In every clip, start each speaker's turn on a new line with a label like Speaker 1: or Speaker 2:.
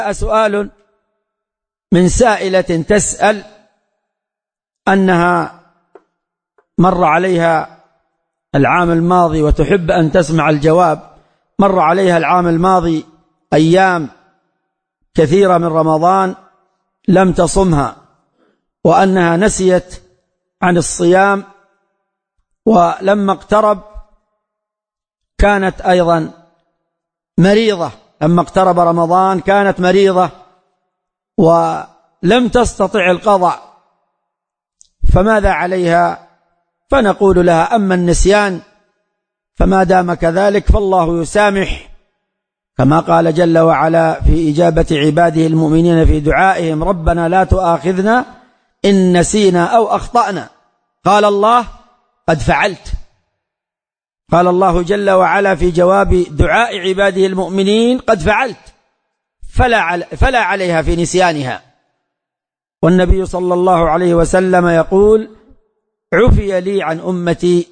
Speaker 1: سؤال من سائلة تسأل أنها مر عليها العام الماضي وتحب أن تسمع الجواب. مر عليها العام الماضي أيام كثيرة من رمضان لم تصمها، وأنها نسيت عن الصيام، ولما اقترب كانت أيضا مريضة. لما اقترب رمضان كانت مريضة ولم تستطع القضاء، فماذا عليها؟ فنقول لها: أما النسيان فما دام كذلك فالله يسامح، كما قال جل وعلا في إجابة عباده المؤمنين في دعائهم: ربنا لا تؤاخذنا إن نسينا أو أخطأنا. قال الله: قد فعلت. قال الله جل وعلا في جواب دعاء عباده المؤمنين: قد فعلت، فلا عليها في نسيانها. والنبي صلى الله عليه وسلم يقول: عفي لأمتي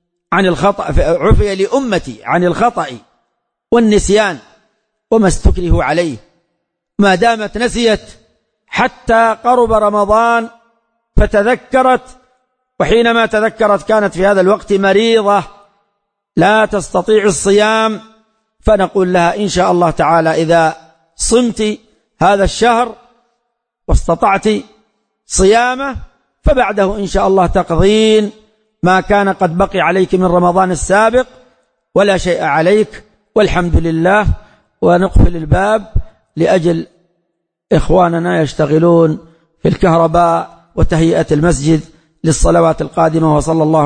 Speaker 1: عن الخطأ والنسيان وما استكره عليه. ما دامت نسيت حتى قرب رمضان فتذكرت، وحينما تذكرت كانت في هذا الوقت مريضة لا تستطيع الصيام، فنقول لها: إن شاء الله تعالى إذا صمت هذا الشهر واستطعت صيامه فبعده إن شاء الله تقضين ما كان قد بقي عليك من رمضان السابق، ولا شيء عليك، والحمد لله. ونقفل الباب لأجل إخواننا يشتغلون في الكهرباء وتهيئة المسجد للصلوات القادمة. وصلى الله